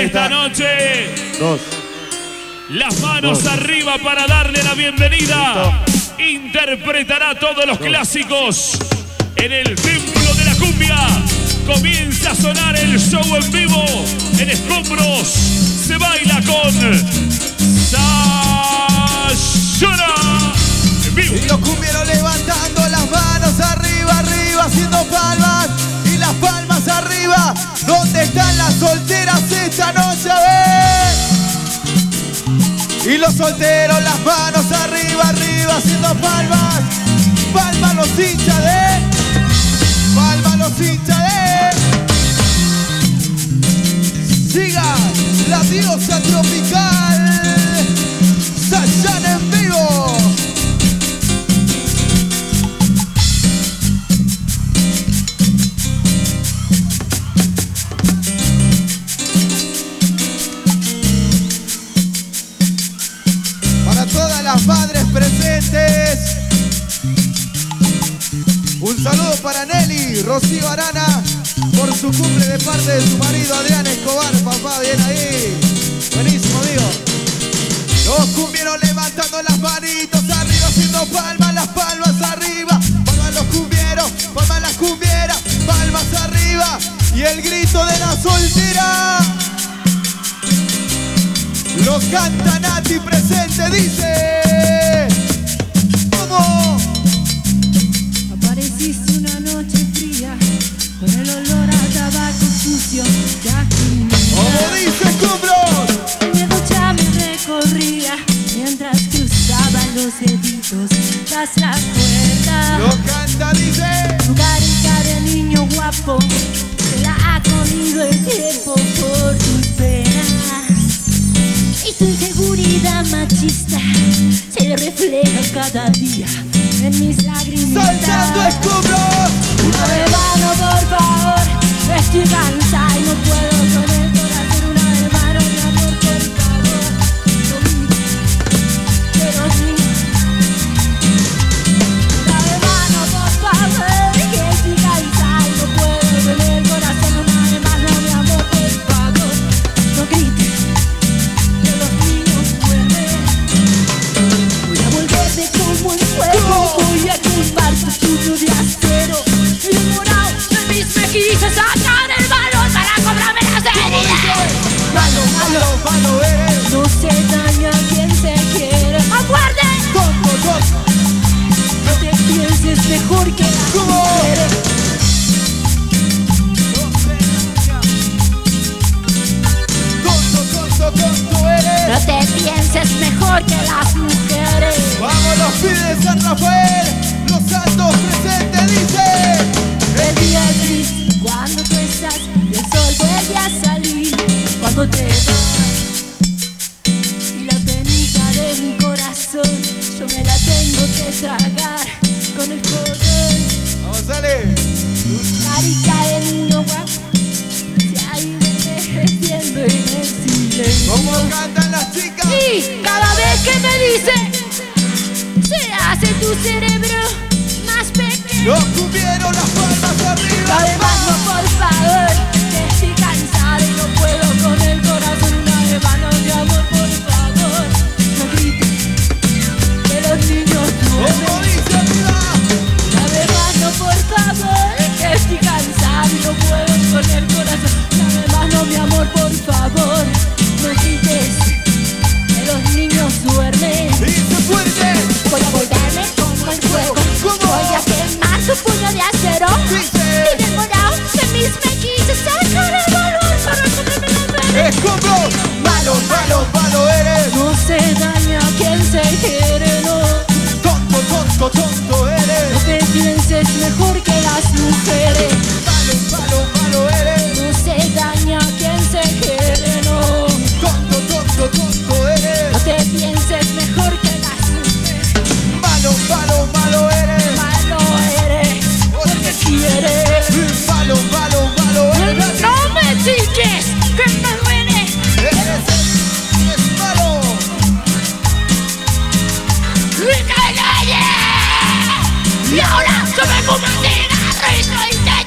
esta noche. Dos. Las manos arriba para darle la bienvenida. Interpretará todos los clásicos en el templo de la cumbia. Comienza a sonar el show en vivo. En Escombros se baila con Sayona. En vivo. Y los cumbieros levantando las manos arriba, arriba, haciendo palmas. Y las palmas arriba. ¿Dónde están las solteras esta noche? A ver. Y los solteros, las manos arriba, arriba, haciendo palmas. Palmas los hinchas de. Palmas los hinchas de. Siga la diosa tropical. Sayana en vivo. Todas las madres presentes. Un saludo para Nelly, Rocío Arana, por su cumple de parte de su marido Adrián Escobar. Papá, bien ahí. Buenísimo, amigo. Los cumbieros levantando las manitos arriba, haciendo palmas, las palmas arriba. Palmas los cumbieros, palmas las cumbieras, palmas arriba. Y el grito de la soltera. Lo canta Nati presente, dice. ¿Cómo? Apareciste una noche fría con el olor a tabaco sucio de aquí. ¿Cómo dice Escombros? Mi ducha me recorría mientras cruzaban los deditos tras la puerta. Lo canta, dice. Tu carita de niño guapo se la ha comido el tiempo por tus penas. Y tu inseguridad machista se refleja cada día en mis lágrimas. ¡Saltando Escombros! Una de mano, por favor, estoy cansada y no puedo con el corazón. Una de mano, mi amor, por favor, pero niños. Una de mano, por favor, que estoy cansada y no puedo con el corazón. Una de mano, mi amor, por favor, no grites. Como el fuego, voy a quemar tu tuyo de acero. El morado de mis mejillas, sacar el balón para cobrarme las heridas. Malo, malo, malo eres. No se daña a quien se quiere. ¡Aguarde! Tonto, tonto. No te pienses mejor que las mujeres. Tonto, tonto, tonto eres. No te pienses mejor que las mujeres. Vamos los pibes de San Rafael. Los santos presentes, dice. El día gris, cuando tú estás y el sol vuelve a salir. Cuando te vas y la penita de mi corazón yo me la tengo que tragar con el poder. Vamos, sale. Carita de niño guapo se ha ido envejeciendo en el silencio. ¿Cómo cantan las chicas? Y cada vez que me dice se hace tu cerebro más pequeño. Los cumbieros, las palmas arriba. Además, no, por favor, que estoy cansada y no puedo con el corazón. Una de mano, mi amor, por favor, no grites que los niños ¿Cómo duermen. dice arriba? Una de mano, por favor, que estoy cansada y no puedo con el corazón. Una de mano, mi amor, por favor, no grites que los niños duermen. Dice fuerte. Voy a volverme como el fuego. ¿Cómo? Voy a quemar su puño de acero. Dice. Y demorado de mis mejillas sacar el valor para comerme la mente. Escombros. Malo, malo, malo eres. No se daña a quien se quiere, no. Tonto, tonto, tonto No eres. te pienses mejor que las mujeres. Malo, malo, malo eres. No se daña a quien se quiere, no. Tonto, tonto, tonto eres. No te pienses mejor que las mujeres. Malo, malo, malo eres. Malo eres porque quieres. Malo, malo, malo eres. No me digas que me duele. Eres malo. Y ahora yo me pongo un cigarrito y te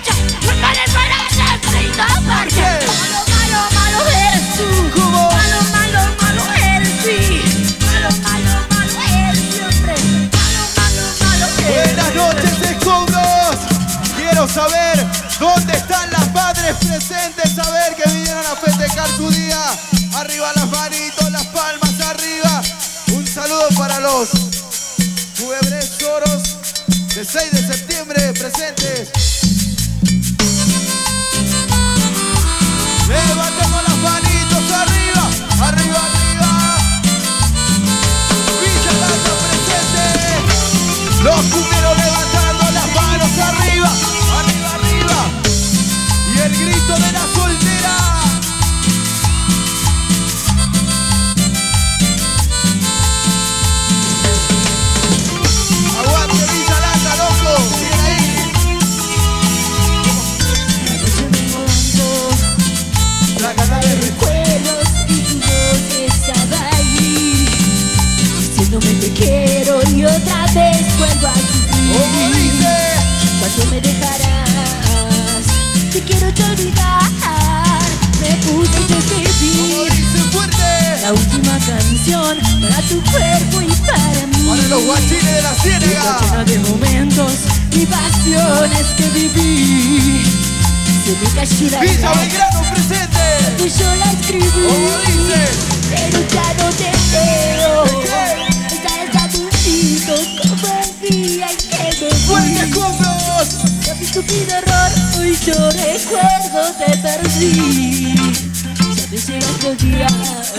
noche olvidar. Me puse y te escribí la última canción para tu cuerpo y para mí. Para los guachines de la Ciénaga. Llena de momentos y pasiones que viví. Se me cayó la Villa lágrima Belgrano presente. y yo la escribí. ¿Cómo dice? Pero ya no te veo. Estás adultito como el día en que me ¡Fuerte fui. Cumbros! Por mi estúpido error, hoy yo recuerdo te perdí. Ya te llegaste a odiar,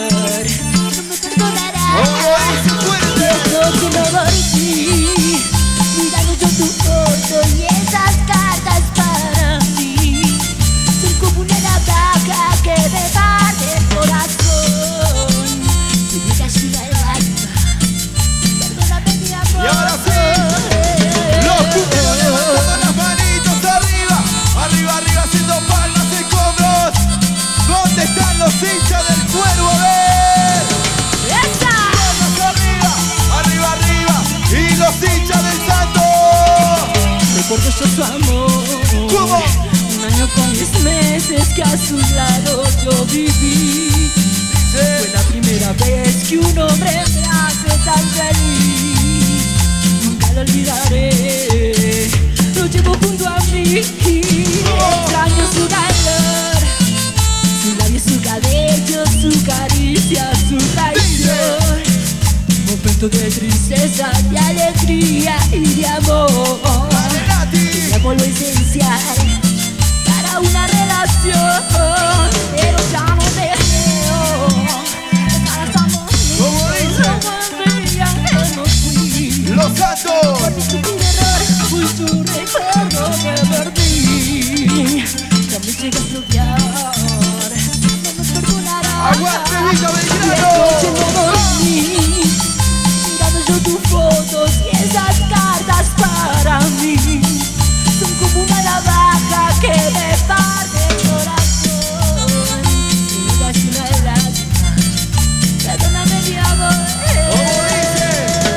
no me perdonarás. ¡Oh, dice fuerte! Desde que no dormí, mirando yo tu foto y esas cartas para mí. Soy como una navaja que me parte el corazón. Se me cayó la lágrima, perdóname mi amor. Y ahora sí, los cumbieros levantando las manitos arriba. Arriba, arriba, haciendo palmas en Cumbros. ¿Dónde están los hinchas del Cuervo? A ver. ¡Esa! Palmas arriba, arriba, arriba. Y los hinchas del Santo. Recuerdo yo su amor. ¿Cómo? Un año con 10 meses que a su lado yo viví. Fue la primera vez que un hombre me hace tan feliz. Nunca lo olvidaré. Lo llevo junto a mí. Extraño su calor, su labio, su cabello, su caricia, su traición. Momento de tristeza, de alegría y de amor. Dale, Nati. Le vuelvo esencial para una relación, pero ya no te veo. Estamos ¿Cómo dice? como el día que nos fui. Los Santos. Por mi estúpido error, fui tu recuerdo que perdí. Ya me llegas a odiar, no me perdonarás. ¡Aguante, Villa Y Belgrano! esta noche no dormí, mirando yo tus fotos y esas cartas para mí. Son como una navaja que me parte el corazón. Y me cayó una lágrima, perdóname mi amor. ¿Cómo dice?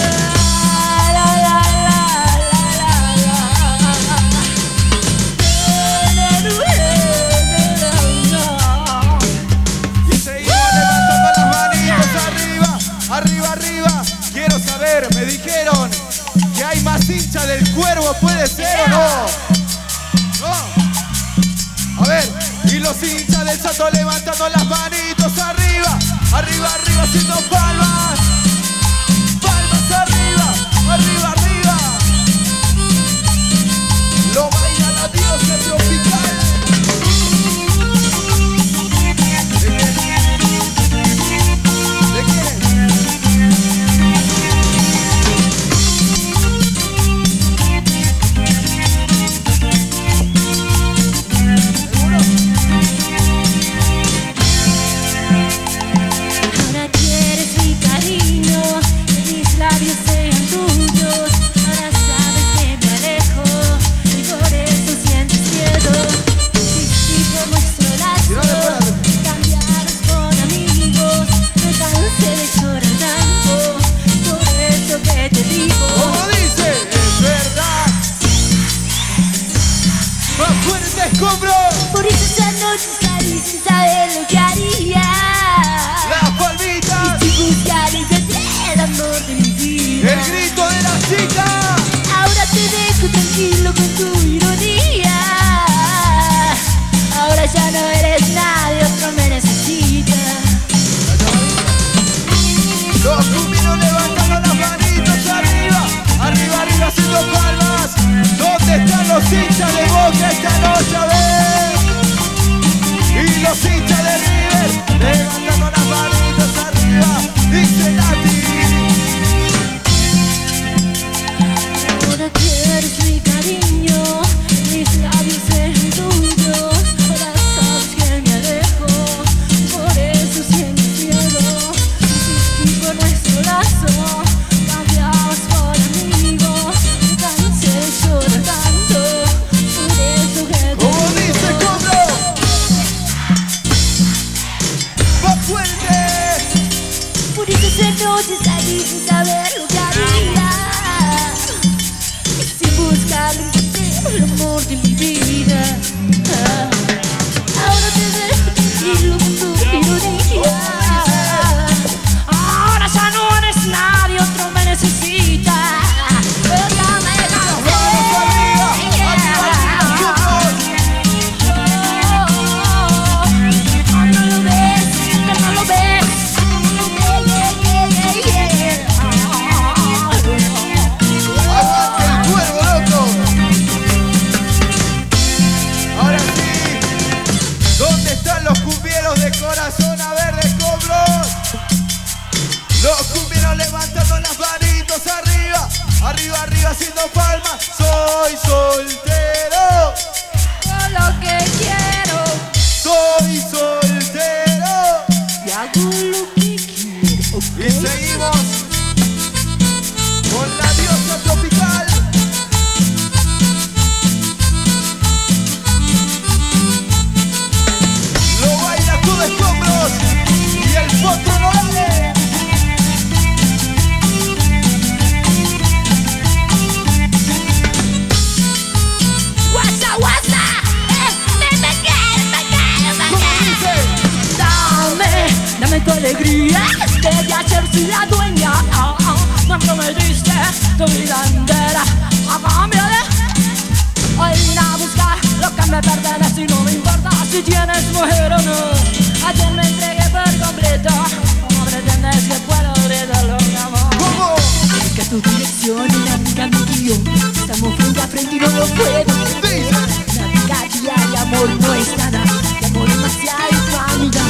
La, la, la, la, la, Y seguimos levantando las manitos arriba, arriba, arriba. Quiero saber, me dijeron que hay más hinchas del Cuervo, ¿puede ser o no? No. A ver, y los hinchas del Santo levantando las manitos arriba, arriba, arriba, haciendo palmas. Palmas arriba, arriba, arriba. Lo baila la diosa tropical. ¿De quién? Ahora quieres mi cariño, que mis labios sean tuyos. Ahora sabes que me alejo y por eso sientes miedo. Y por nuestro lazo, cambiaros por amigos. Me cansé de llorar tanto, por eso que te digo. Como dice, es verdad. Más fuerte escombro. Por eso esa noche salí sin saber lo que haría. Las palmitas. Y sin buscar encontré el amor de mi vida. El grito de la chica. Ahora te dejo tranquilo con tu ironía. Ahora ya no eres nadie, otro me necesita. Los cumbieros levantando las manitos arriba, arriba, arriba, haciendo palmas. ¿Dónde están los hinchas de Boca esta noche? A ver. Y los hinchas de River levantando las manitos arriba. Dice Nati. Ahora quieres mi cariño, mis labios sean tuyos. Ahora sabes que me alejo, por eso sientes miedo. Y por nuestro lazo, cambiamos por amigos. Me cansé de llorar tanto, por eso que te Como digo. dice Cobro. ¡Más fuerte! Por eso esa noche salí sin saber lo que haría. Y sin buscar el amor de mi vida. zona verde, cobros. Los cumbieros levantando las manitos arriba. Arriba, arriba haciendo palmas. Soy soltero. Todo lo que quiero. Soy soltero. Y hago lo que quiero. Y seguimos con la diosa tropical. Lo baila todo escombros y el potro no vale. Guasa, guasa. Dame tu alegría, debe hacerse la dueña. Cuando me diste tu vida entera, a cambio de hoy vine a buscar lo que me pertenece y no me importa si tienes mujer o no. Ayer me entregué por completo. ¿Cómo pretendes que puedo olvidarlo, mi amor? ¿Cómo? Es que tu dirección y la amiga me guió. Estamos frente a frente y no lo puedo. Navegar y amor no es nada. Y amor demasiado y vanidad.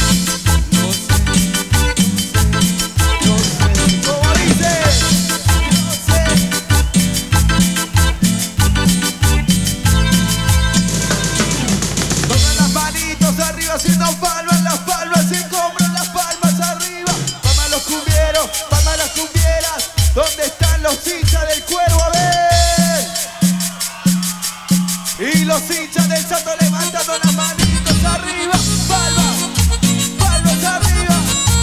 Haciendo palmas, las palmas se compran, las palmas arriba. Palmas los cumbieros, palmas las cumbieras. ¿Dónde están los hinchas del Cuervo? A ver. Y los hinchas del Santo levantando las manitos arriba. Palmas, palmas arriba.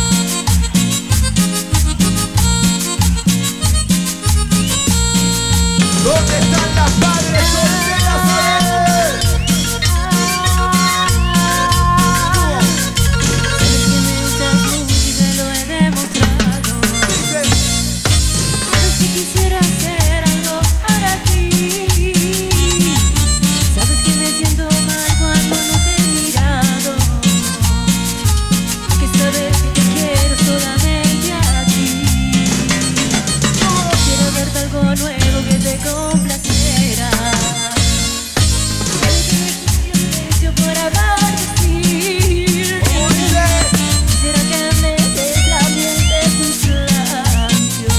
¿Dónde están las madres solteras? A ver. Quisiera hacer algo para ti. Sabes que me siento mal cuando no te he mirado. Que sabes que te quiero solamente a ti. Quiero darte algo nuevo que te complaciera. Sabes que me silencio por hablar de ti. Quisiera que me des la miel de tus labios.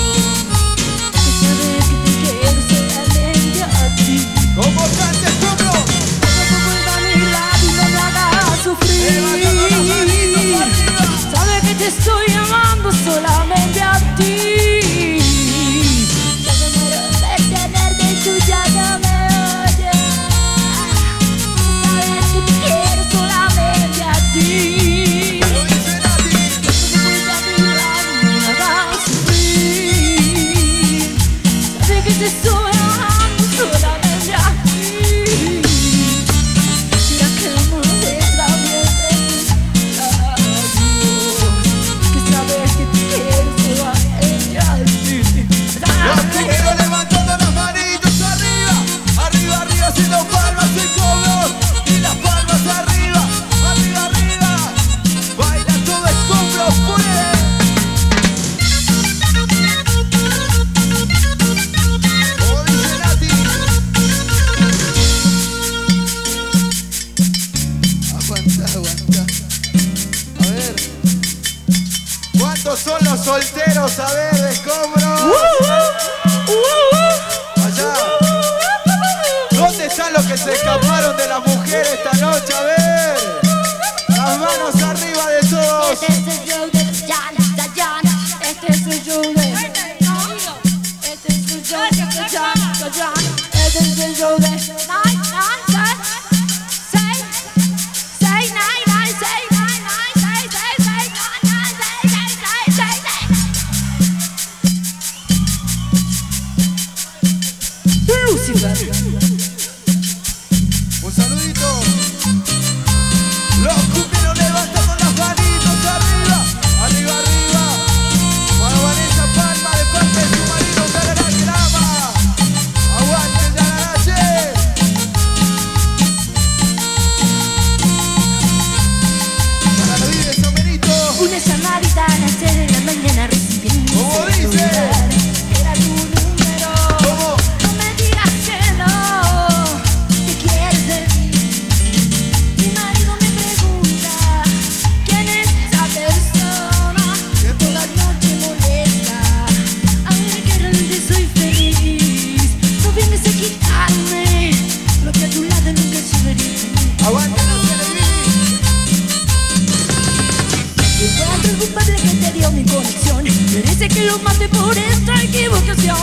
¿Cómo cantes, pueblo? No vuelva a mi lado y no me hagas sufrir. Sabe que te estoy amando solamente a ti. Ya me muero de tenerte y tú ya no me oyes. Sabes que te quiero solamente a ti. Lo dicen a ti. No vuelva a mi lado y no me hagas sufrir. Sabe que te estoy amando solamente a ti. Quisiera que me des la miel de tus labios. Que sabes que te quiero solamente a ti. Los cumbieros levantando las manitos arriba. Arriba, arriba haciendo palmas y cobros. Y las palmas arriba. Arriba, arriba. Baila todo escombros, pues. Como dice Nati. Aguanta, aguanta. A ver. ¿Cuántos son los solteros? A ver, de escombros. Allá. ¿Dónde están los que se escaparon de las mujeres esta noche? A ver. Las manos arriba de todos. Este es el show de Dayana. Este es el show de Este es el show de Dayana. Este es el show de 9, Lucifer. Un saludito. Los cumbieros levantando las manitos arriba. Arriba, arriba. Muevan esa palma de parte de su marido. Yarara grama. Aguante, Yararache. Para la vida de San Benito. Una llamadita a las 6 de la mañana recibí mi ¿Cómo dice? celular. Era tu número. ¿Cómo? No me digas que no. ¿Qué quieres de mí? Mi marido me pregunta quién culpable que te dio mi conexión. Merece que lo mate por esta equivocación.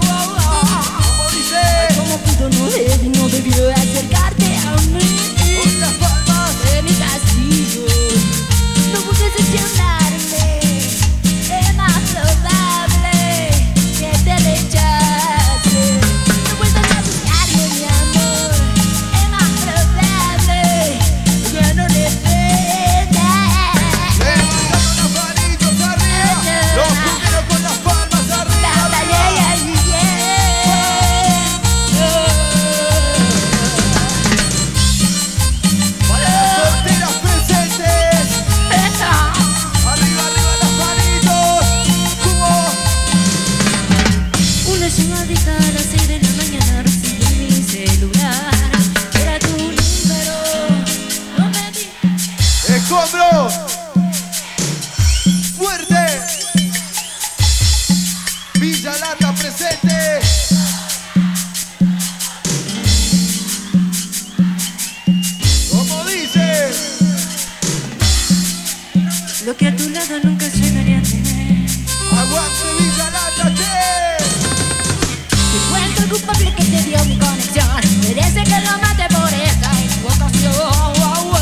Como puto no debe, no debió acercarte a mí. Con las palmas de mi castigo, no pude decepcionarme. Es más probable que te rechace. No vuelvas a buscarme, mi amor. Es más probable que no regrese. levantando las manitos arriba. Los cumbieros con las palmas arriba. Para las solteras presentes. Arriba, arriba las manitos. Como Una llamadita a las 6 de la mañana recibí en mi celular. Era tu número, no me di. escombros. Fuerte. Villa Lata presente. Como dice. Lo que a tu lado nunca llegaría a tener. Aguante Villa Lata, che. Si encuentro el culpable que te dio mi conexión, merece que lo mate por esta equivocación.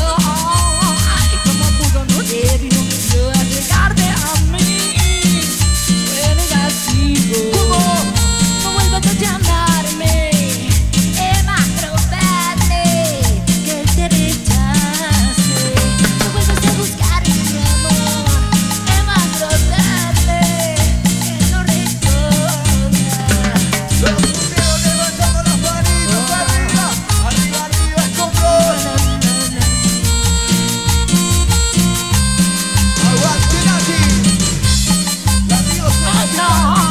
Y como pudo no debe, no quiso acercarte a mí. Fue negativo. No vuelvas a llamarme. Es más probable que él te rechace. No vuelvas a buscarme, mi amor. Es más probable que no responda. Los cumbieros levantando las manitos arriba. Arriba, arriba, escombros. Aguante Nati. La diosa.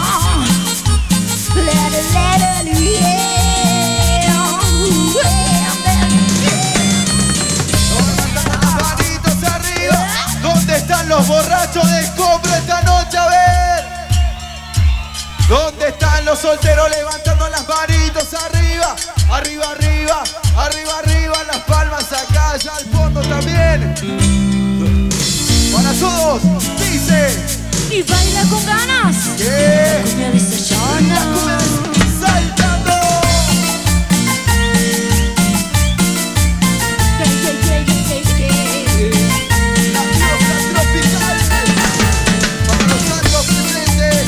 Levantando las manitos arriba. ¿Dónde están los borrachos de escombro esta noche? A ver. ¿Dónde están los solteros levantando las manitos arriba? Arriba, arriba, arriba, arriba, las palmas acá, allá al fondo también. Para todos, dice Y baila con ganas. que Me dice la cumbia es saltando. La diosa tropical. Para los altos presentes.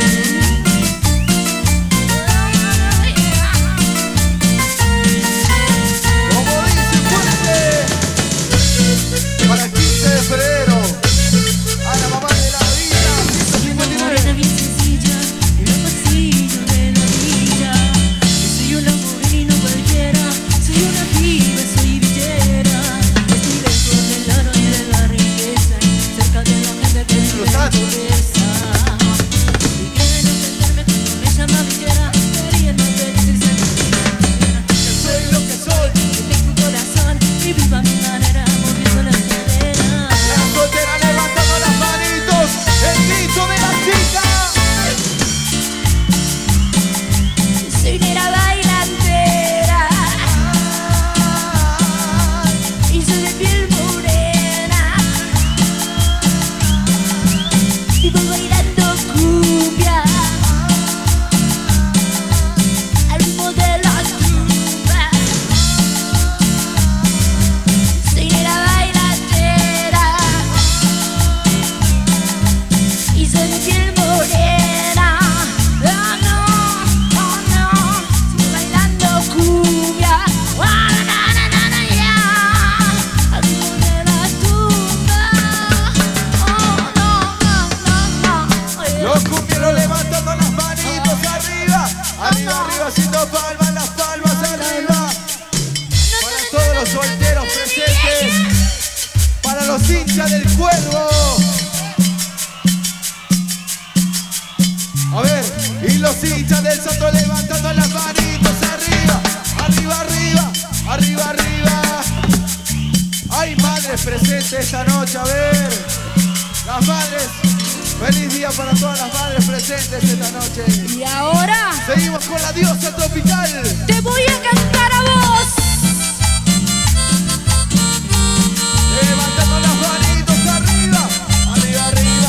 Como dice fuerte. Para el 15 de febrero. A la mamá de la vida. Soy una 159. morena bien sencilla, en el pasillo de la villa. Yo soy una morena cualquiera, soy una piba, soy villera. Estoy lejos del oro y de la riqueza, cerca de la gente que vive en pobreza. Y quieren entenderme cuando me llama villera, queriendo decirse Yo soy lo que soy. de tu corazón y viva mi manera, moviendo las caderas. La soltera levantando las manitos. El grito de la chica. Soy negra bailantera y soy de piel morena. Y voy bailando cumbia al ritmo de la tumba. Soy negra bailantera y soy de piel morena. Oh no, oh no, sigo bailando cumbia. Oh, na, na, na, na, ya, al ritmo de la tumba. Oh no, no, no, no. Los cumbieros levantando las manitos arriba. Arriba, arriba, haciendo palmas, las palmas arriba. Para todos los solteros presentes. Para los hinchas del cuervo. A ver, y los hinchas del santo levantando las manitos arriba. Arriba, arriba, arriba, arriba. Hay madres presentes esta noche, a ver. Las madres. Feliz día para todas las madres presentes esta noche. Y ahora Seguimos con la diosa tropical. te voy a cantar a vos. Levantando las manitos arriba. Arriba, arriba.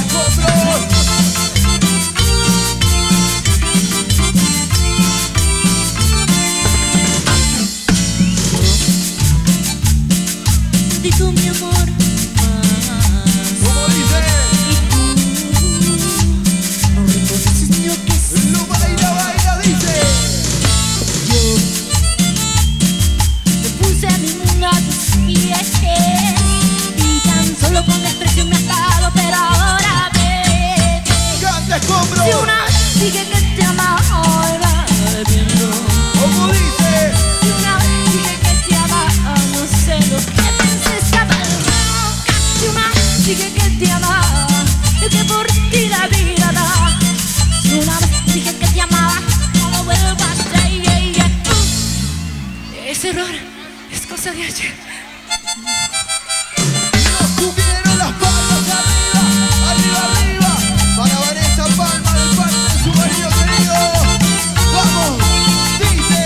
dije que te amaba, me arrepiento. ¿Cómo dice? Si una vez dije que te amaba, no sé lo que pensé, estaba loca. Si una vez dije que te amaba, y que por ti la vida da. Si una vez dije que te amaba, no lo vuelvo a hacer. Ese error es cosa de ayer. Los cumbieros, las palmas arriba, arriba, arriba. Para Vanessa Palma de parte de su marido querido. ¡Vamos! ¡Dice!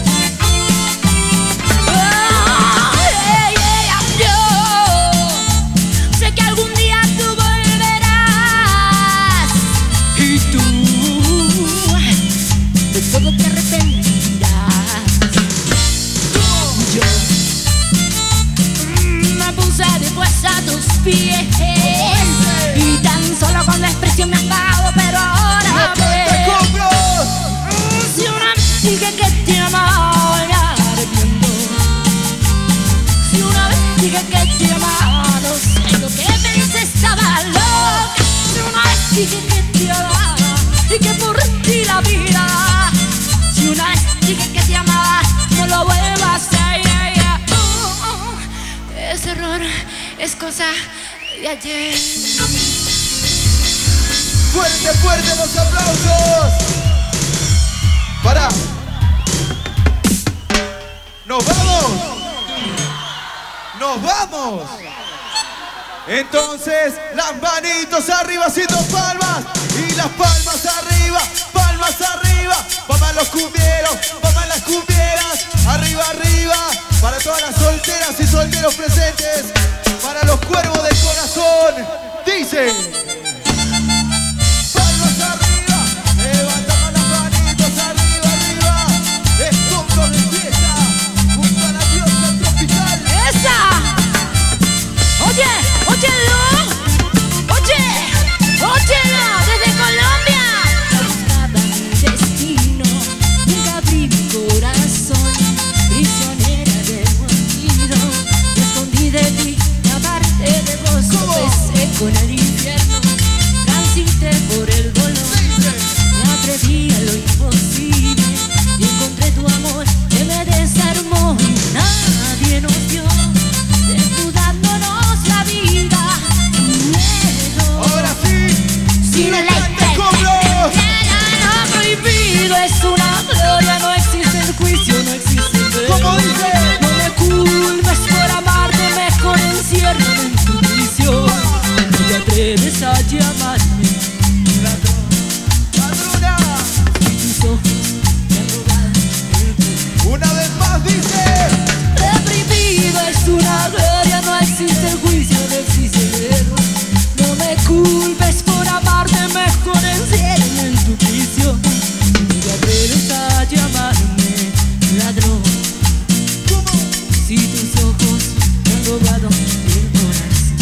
Yo sé que algún día tú volverás y tú de todo te arrepentirás. Yo me puse después a tus pies y tan solo con la expresión me has dado, pero ahora ves. Si una vez dije que te amaba, me arrepiento. Si una vez dije que te amaba, no sé lo que pensé, estaba loca. Si una vez dije que te amaba y que por ti la vida. Si una vez dije que te amaba, no lo vuelvo a hacer. Ese error es cosa de ayer. Fuerte, fuerte los aplausos. Para. Nos vamos. Nos vamos. Entonces, las manitos arriba haciendo palmas. Y las palmas arriba, palmas arriba. Vamos a los cumbieros, vamos a las cumbieras. Arriba, arriba. Para todas las solteras y solteros presentes. Para los cuervos del corazón. Dice. Palmas arriba. Levantamos las manitos arriba, arriba. Escombros de fiesta. Junto a la diosa tropical. ¡Esa! Oye, óyelo. Oye, óyelo desde Colombia. Buscaba mi destino. Nunca abrí mi corazón. Prisionera del olvido. Me escondí de ti. Aparte de vos, tropecé con el infierno. Transité por el dolor. Me atreví a lo imposible. Y encontré tu amor que me desarmó. Y nadie nos vio. Desnudándonos la vida. Ahora sí. Sin el no prohibido es una gloria. No existe el juicio, no existe el perdón. ¿Cómo dice? No me culpes por amarte, mejor enciérrame en tu prisión. No te atreves a llamarme Ladrona. y tus ojos me han robado el corazón. Una vez más dice. Reprimido es una gloria, no existe el juicio, no existe el error. No me culpes por amarte, mejor enciérrame en tu prisión. No te atreves a llamarme ladrón. Si tus ojos me han robado el corazón.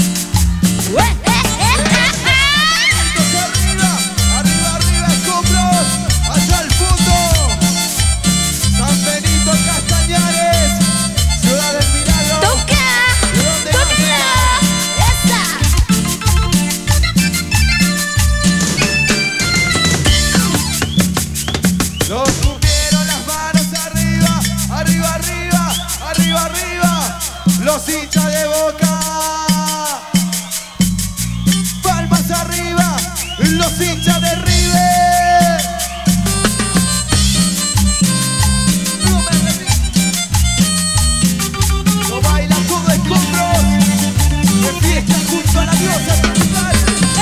Arriba, arriba, arriba, escombros. Hacia el fondo. San Benito Castañares. Ciudad del Milagro. ¡Toca! ¿De dónde ¡Toca! ¡Esa! Los cumbieros, las manos arriba, arriba, arriba, arriba, arriba. Los hinchas de Boca. Palmas arriba, los hinchas de River. Lo baila todo escombros. De fiesta junto a la diosa tropical.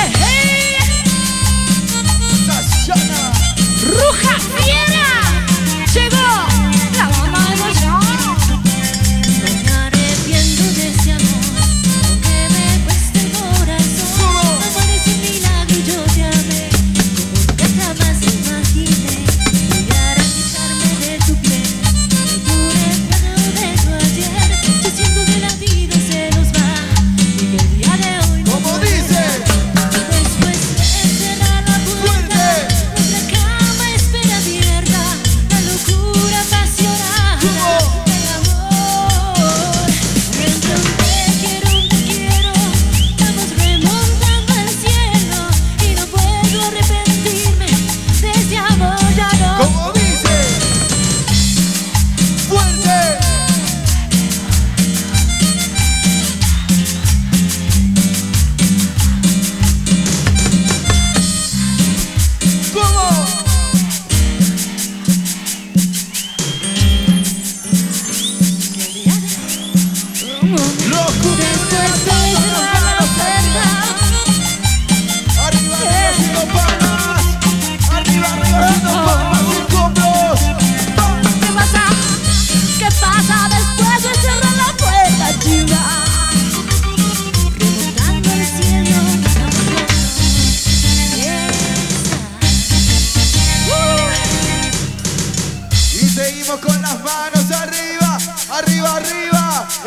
Sayana. ¡Ruja fiera! ¡Llegó la mamá de Moyano! No me arrepiento de ese amor, aunque me cueste el corazón. Me parece un milagro y yo te amé.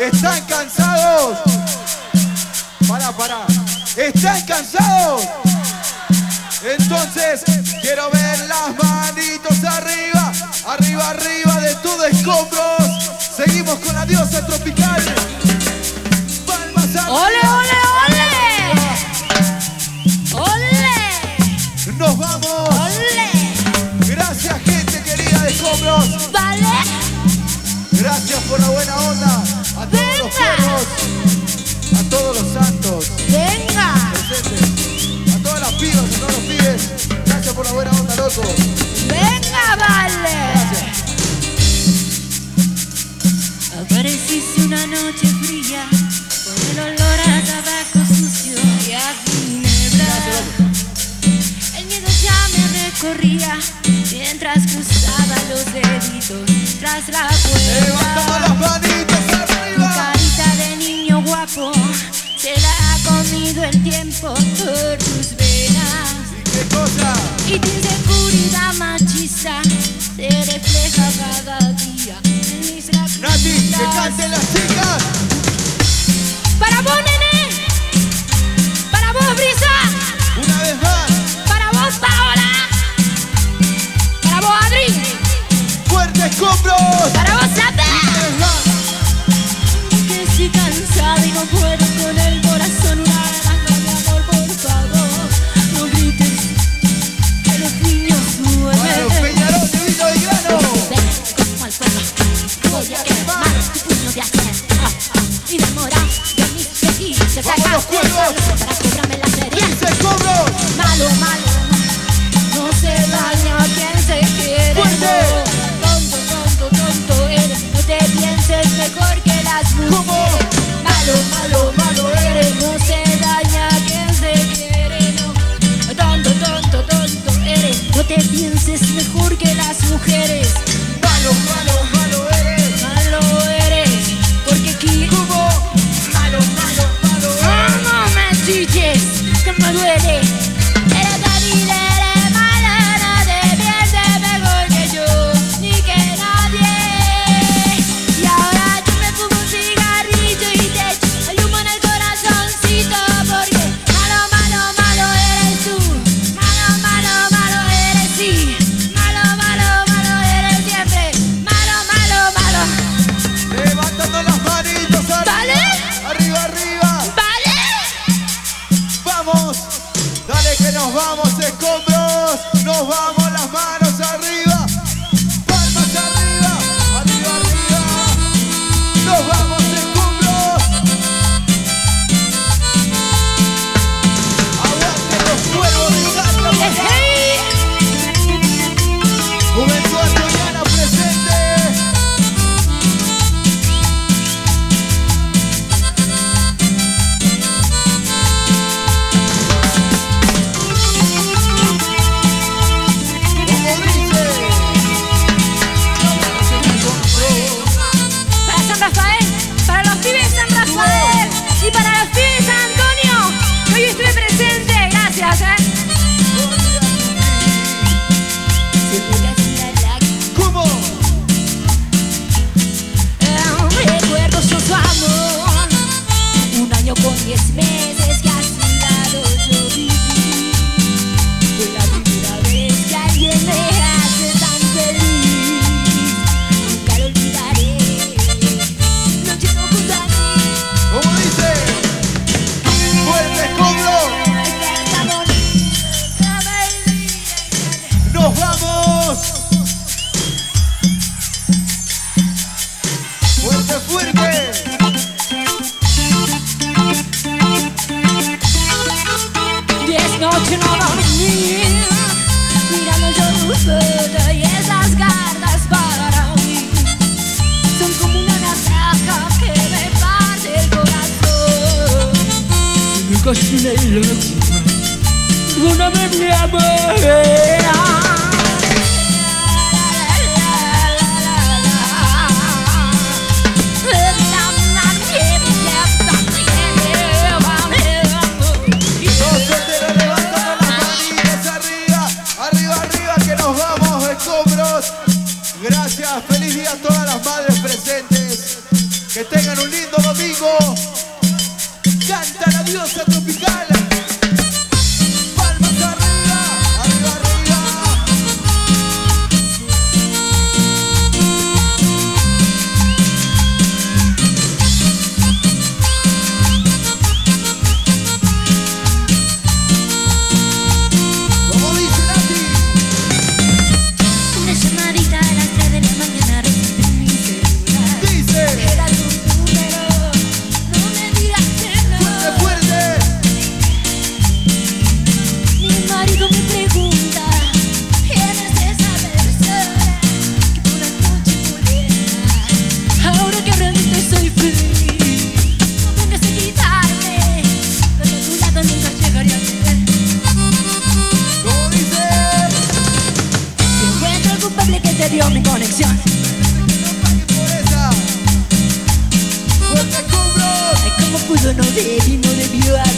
¿Están cansados? Pará. ¿Están cansados? Entonces, quiero ver las manitos arriba. Arriba de todo escombros. Seguimos con la diosa tropical. Palmas arriba. ¡Ole, ole, ole! ¡Ole! Nos vamos. ¡Ole! Gracias, gente querida de escombros. ¿Vale? Gracias por la buena onda. A todos los perros. A todos los santos. ¡Venga! Presentes. A todas las pibas, a todos los pibes. Gracias por la buena onda, loco. ¡Venga, vale! Apareciste una noche fría con el olor a tabaco sucio y a ginebra. El miedo ya me recorría mientras cruzaba los deditos tras la Levantamos puerta. las manitos Tu arriba. carita de niño guapo se la ha comido el tiempo por tus venas. ¿Y qué cosa? Y tu inseguridad machista se refleja cada día en mis labios. Nati, que canten las chicas. Para vos, nene. Para vos, Brisa. Una vez más. Para vos, Paola. Para vos, Adri. Fuerte escombros. Para vos, Sata. Una vez más. Que estoy cansada y no puedo con el corazón. Una vez más, mi amor, por favor. No grites que los niños Para los duermen. Peñarol de vino y grano. Ven como el fuego. Voy a quemar tu puño de acero. Y demorar de mis vestidos. Vamos los cuervos. Para cobrarme la serie. 15 escombros. Malo, no se daña a quien se quiere. Fuerte. Tonto eres, no te pienses mejor que las mujeres. ¿Cómo? Malo eres, no se daña a quien se quiere, no. Tonto eres, no te pienses mejor que las mujeres. Malo eres. Malo eres, porque aquí ¿Cómo? Malo eres. no me chilles, que me duele. Eres débil, eres mala, no te pienses mejor que yo, ni que nadie. Y ahora yo me fumo un cigarrillo y te echo el humo en el corazoncito, porque malo eres tú. Malo eres sí. Malo eres siempre. Malo. Levantando las manitos arriba. ¿Vale? Arriba. ¿Vale? Vamos. Dale que nos vamos, escombros. Nos vamos, las manos arriba. Palmas arriba. Arriba. Nos vamos, escombros. Aguante los cuervos de Santa María. ¡Hey! Juventud Antoniana presente. Como dice. Para San Rafael, para los pibes de San Rafael y para los pibes de San Antonio, que hoy estuve presente. Gracias, ¿Cómo? Recuerdo su amor, un año con 10 meses que a su lado yo viví. Fue la primera vez que alguien me hace tan feliz. Nunca lo olvidaré. Lo llevo junto a mí. Como dice. Fuerte escombro. Nos vamos. Fuerte. 10 noches no dormí, mirando yo tu foto y esas cartas para mí son como una navaja que me parte el corazón. Me casi una lágrima, perdóname mi amor. Todos solteros levantando las manitas arriba, que nos vamos, escombros. Gracias, feliz día a todas las madres presentes. Que tengan un lindo perdió mi conexión. ¡Fuerte cumbros! Ay, ¿cómo pudo? No debió